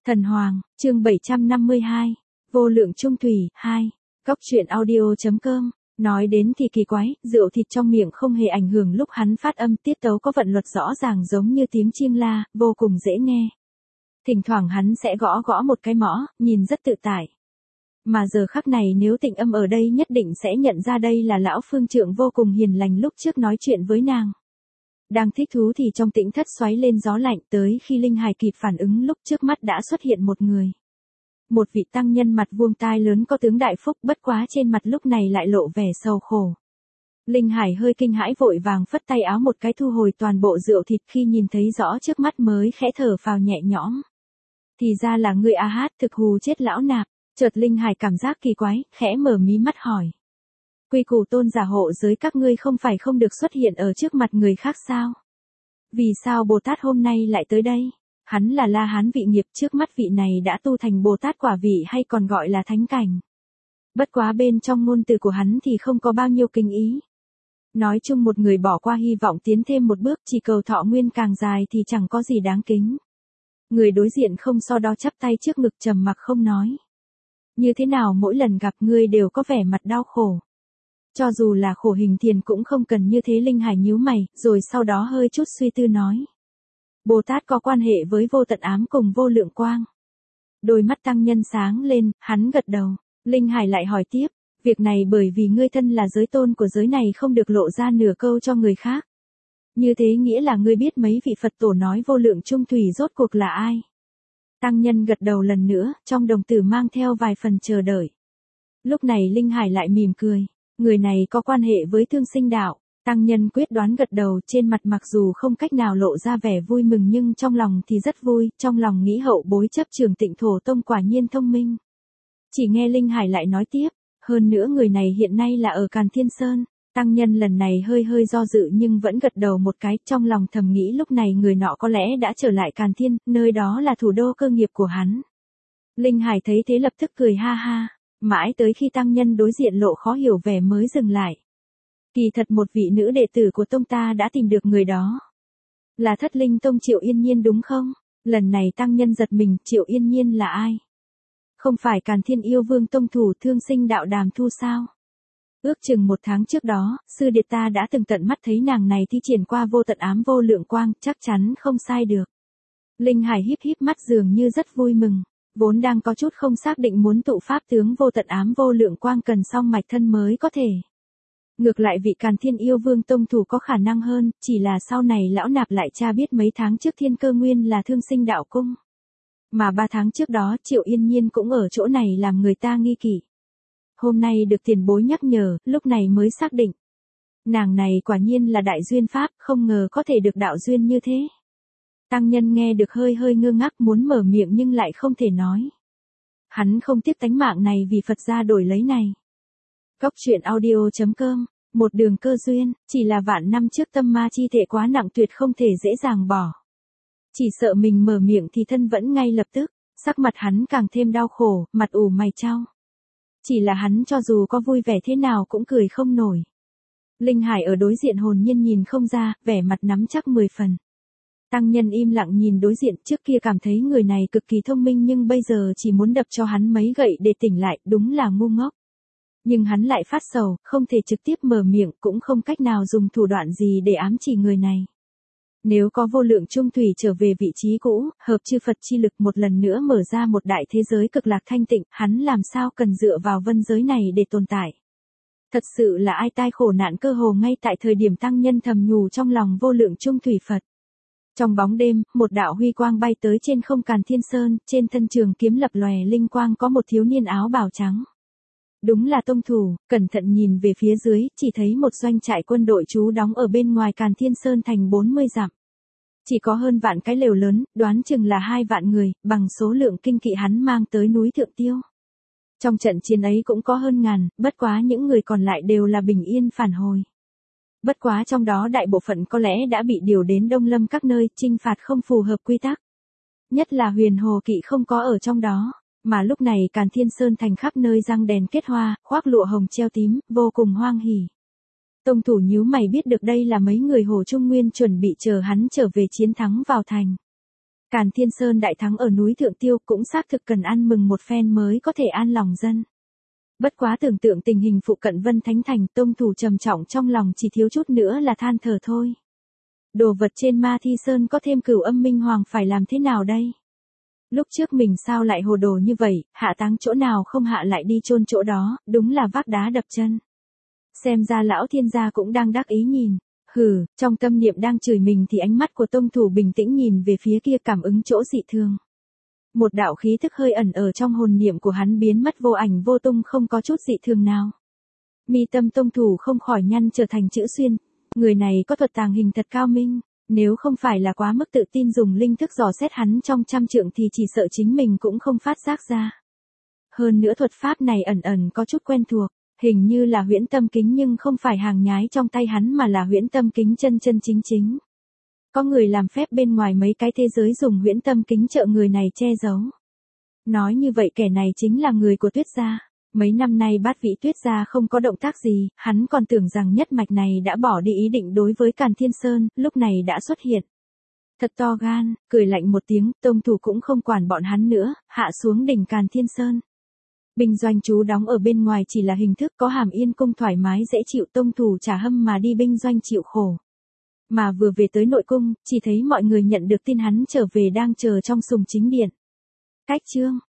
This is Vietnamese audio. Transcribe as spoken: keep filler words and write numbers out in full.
Thần Hoàng, chương bảy trăm năm mươi hai, Vô lượng trung thủy, hai, Góc truyện audio.com, nói đến thì kỳ quái, rượu thịt trong miệng không hề ảnh hưởng lúc hắn phát âm, tiết tấu có vận luật rõ ràng giống như tiếng chiêng la, vô cùng dễ nghe. Thỉnh thoảng hắn sẽ gõ gõ một cái mõ, nhìn rất tự tại. Mà giờ khắc này nếu Tịnh Âm ở đây nhất định sẽ nhận ra đây là lão phương trượng vô cùng hiền lành lúc trước nói chuyện với nàng. Đang thích thú thì trong tĩnh thất xoáy lên gió lạnh, tới khi Linh Hải kịp phản ứng lúc trước mắt đã xuất hiện một người. Một vị tăng nhân mặt vuông tai lớn có tướng đại phúc, bất quá trên mặt lúc này lại lộ vẻ sầu khổ. Linh Hải hơi kinh hãi vội vàng phất tay áo một cái thu hồi toàn bộ rượu thịt, khi nhìn thấy rõ trước mắt mới khẽ thở phào nhẹ nhõm. Thì ra là ngươi a hát, thực hù chết lão nạp. Chợt Linh Hải cảm giác kỳ quái, khẽ mở mí mắt hỏi. Quy củ tôn giả hộ giới các ngươi không phải không được xuất hiện ở trước mặt người khác sao? Vì sao Bồ Tát hôm nay lại tới đây? Hắn là La Hán vị nghiệp, trước mắt vị này đã tu thành Bồ Tát quả vị hay còn gọi là thánh cảnh. Bất quá bên trong ngôn từ của hắn thì không có bao nhiêu kinh ý. Nói chung một người bỏ qua hy vọng tiến thêm một bước, chỉ cầu thọ nguyên càng dài thì chẳng có gì đáng kính. Người đối diện không so đo chắp tay trước ngực trầm mặc không nói. Như thế nào mỗi lần gặp ngươi đều có vẻ mặt đau khổ. Cho dù là khổ hình thiền cũng không cần như thế. Linh Hải nhíu mày, rồi sau đó hơi chút suy tư nói. Bồ Tát có quan hệ với vô tận ám cùng vô lượng quang. Đôi mắt tăng nhân sáng lên, hắn gật đầu. Linh Hải lại hỏi tiếp, việc này bởi vì ngươi thân là giới tôn của giới này không được lộ ra nửa câu cho người khác. Như thế nghĩa là ngươi biết mấy vị Phật tổ nói vô lượng trung thủy rốt cuộc là ai? Tăng nhân gật đầu lần nữa, trong đồng tử mang theo vài phần chờ đợi. Lúc này Linh Hải lại mỉm cười. Người này có quan hệ với Thương Sinh Đạo. Tăng nhân quyết đoán gật đầu, trên mặt mặc dù không cách nào lộ ra vẻ vui mừng nhưng trong lòng thì rất vui, trong lòng nghĩ hậu bối chấp trường Tịnh Thổ Tông quả nhiên thông minh. Chỉ nghe Linh Hải lại nói tiếp, hơn nữa người này hiện nay là ở Càn Thiên Sơn. Tăng nhân lần này hơi hơi do dự nhưng vẫn gật đầu một cái, trong lòng thầm nghĩ lúc này người nọ có lẽ đã trở lại Càn Thiên, nơi đó là thủ đô cơ nghiệp của hắn. Linh Hải thấy thế lập tức cười ha ha, mãi tới khi tăng nhân đối diện lộ khó hiểu vẻ mới dừng lại. Kỳ thật một vị nữ đệ tử của tông ta đã tìm được người đó. Là Thất Linh Tông Triệu Yên Nhiên đúng không? Lần này tăng nhân giật mình, Triệu Yên Nhiên là ai? Không phải Càn Thiên Yêu Vương Tông thủ Thương Sinh Đạo Đàm Thu sao? Ước chừng một tháng trước đó, sư điệt ta đã từng tận mắt thấy nàng này thi triển qua vô tận ám vô lượng quang, chắc chắn không sai được. Linh Hải híp híp mắt dường như rất vui mừng, vốn đang có chút không xác định muốn tụ pháp tướng vô tận ám vô lượng quang cần song mạch thân mới có thể. Ngược lại vị Càn Thiên Yêu Vương Tông thủ có khả năng hơn, chỉ là sau này lão nạp lại cha biết mấy tháng trước Thiên Cơ Nguyên là Thương Sinh Đạo Cung. Mà ba tháng trước đó Triệu Yên Nhiên cũng ở chỗ này làm người ta nghi kỵ. Hôm nay được tiền bối nhắc nhở, lúc này mới xác định. Nàng này quả nhiên là đại duyên pháp, không ngờ có thể được đạo duyên như thế. Tăng nhân nghe được hơi hơi ngơ ngác muốn mở miệng nhưng lại không thể nói. Hắn không tiếc tánh mạng này vì Phật gia đổi lấy này. Góc truyện audio.com, một đường cơ duyên, chỉ là vạn năm trước tâm ma chi thể quá nặng tuyệt không thể dễ dàng bỏ. Chỉ sợ mình mở miệng thì thân vẫn ngay lập tức, sắc mặt hắn càng thêm đau khổ, mặt ủ mày chau. Chỉ là hắn cho dù có vui vẻ thế nào cũng cười không nổi. Linh Hải ở đối diện hồn nhiên nhìn không ra, vẻ mặt nắm chắc mười phần. Tăng nhân im lặng nhìn đối diện, trước kia cảm thấy người này cực kỳ thông minh nhưng bây giờ chỉ muốn đập cho hắn mấy gậy để tỉnh lại, đúng là ngu ngốc. Nhưng hắn lại phát sầu, không thể trực tiếp mở miệng, cũng không cách nào dùng thủ đoạn gì để ám chỉ người này. Nếu có vô lượng trung thủy trở về vị trí cũ, hợp chư Phật chi lực một lần nữa mở ra một đại thế giới cực lạc thanh tịnh, hắn làm sao cần dựa vào vân giới này để tồn tại. Thật sự là ai tai khổ nạn cơ hồ ngay tại thời điểm tăng nhân thầm nhủ trong lòng vô lượng trung thủy Phật. Trong bóng đêm, một đạo huy quang bay tới trên không Càn Thiên Sơn, trên thân trường kiếm lập lòe linh quang có một thiếu niên áo bào trắng. Đúng là tông thủ, cẩn thận nhìn về phía dưới, chỉ thấy một doanh trại quân đội trú đóng ở bên ngoài Càn Thiên Sơn thành bốn mươi dặm. Chỉ có hơn vạn cái lều lớn, đoán chừng là hai vạn người, bằng số lượng kinh kỵ hắn mang tới núi Thượng Tiêu. Trong trận chiến ấy cũng có hơn ngàn, bất quá những người còn lại đều là bình yên phản hồi. Bất quá trong đó đại bộ phận có lẽ đã bị điều đến Đông Lâm các nơi, chinh phạt không phù hợp quy tắc. Nhất là Huyền Hồ Kỵ không có ở trong đó. Mà lúc này Càn Thiên Sơn thành khắp nơi răng đèn kết hoa, khoác lụa hồng treo tím, vô cùng hoang hỉ. Tông thủ nhíu mày biết được đây là mấy người Hồ Trung Nguyên chuẩn bị chờ hắn trở về chiến thắng vào thành. Càn Thiên Sơn đại thắng ở núi Thượng Tiêu cũng xác thực cần ăn mừng một phen mới có thể an lòng dân. Bất quá tưởng tượng tình hình phụ cận Vân Thánh Thành, Tông Thủ trầm trọng trong lòng chỉ thiếu chút nữa là than thở thôi. Đồ vật trên Ma Thi Sơn có thêm Cửu Âm Minh Hoàng phải làm thế nào đây? Lúc trước mình sao lại hồ đồ như vậy, hạ táng chỗ nào không hạ lại đi chôn chỗ đó, đúng là vác đá đập chân. Xem ra lão thiên gia cũng đang đắc ý nhìn. Hừ, trong tâm niệm đang chửi mình thì ánh mắt của Tông Thủ bình tĩnh nhìn về phía kia, cảm ứng chỗ dị thường. Một đạo khí thức hơi ẩn ở trong hồn niệm của hắn biến mất vô ảnh vô tung, không có chút dị thường nào. Mi tâm Tông Thủ không khỏi nhăn trở thành chữ xuyên. Người này có thuật tàng hình thật cao minh, nếu không phải là quá mức tự tin dùng linh thức dò xét hắn trong trăm trượng thì chỉ sợ chính mình cũng không phát giác ra. Hơn nữa thuật pháp này ẩn ẩn có chút quen thuộc, hình như là huyễn tâm kính nhưng không phải hàng nhái trong tay hắn mà là huyễn tâm kính chân chân chính chính. Có người làm phép bên ngoài mấy cái thế giới dùng huyễn tâm kính trợ người này che giấu. Nói như vậy kẻ này chính là người của Tuyết gia. Mấy năm nay Bát Vị Tuyết gia không có động tác gì, hắn còn tưởng rằng nhất mạch này đã bỏ đi ý định đối với Càn Thiên Sơn, lúc này đã xuất hiện. Thật to gan, cười lạnh một tiếng, Tông Thủ cũng không quản bọn hắn nữa, hạ xuống đỉnh Càn Thiên Sơn. Binh doanh trú đóng ở bên ngoài chỉ là hình thức, có Hàm Yên cung thoải mái dễ chịu, Tông Thủ trả hâm mà đi binh doanh chịu khổ. Mà vừa về tới nội cung, chỉ thấy mọi người nhận được tin hắn trở về đang chờ trong sùng chính điện. Cách chương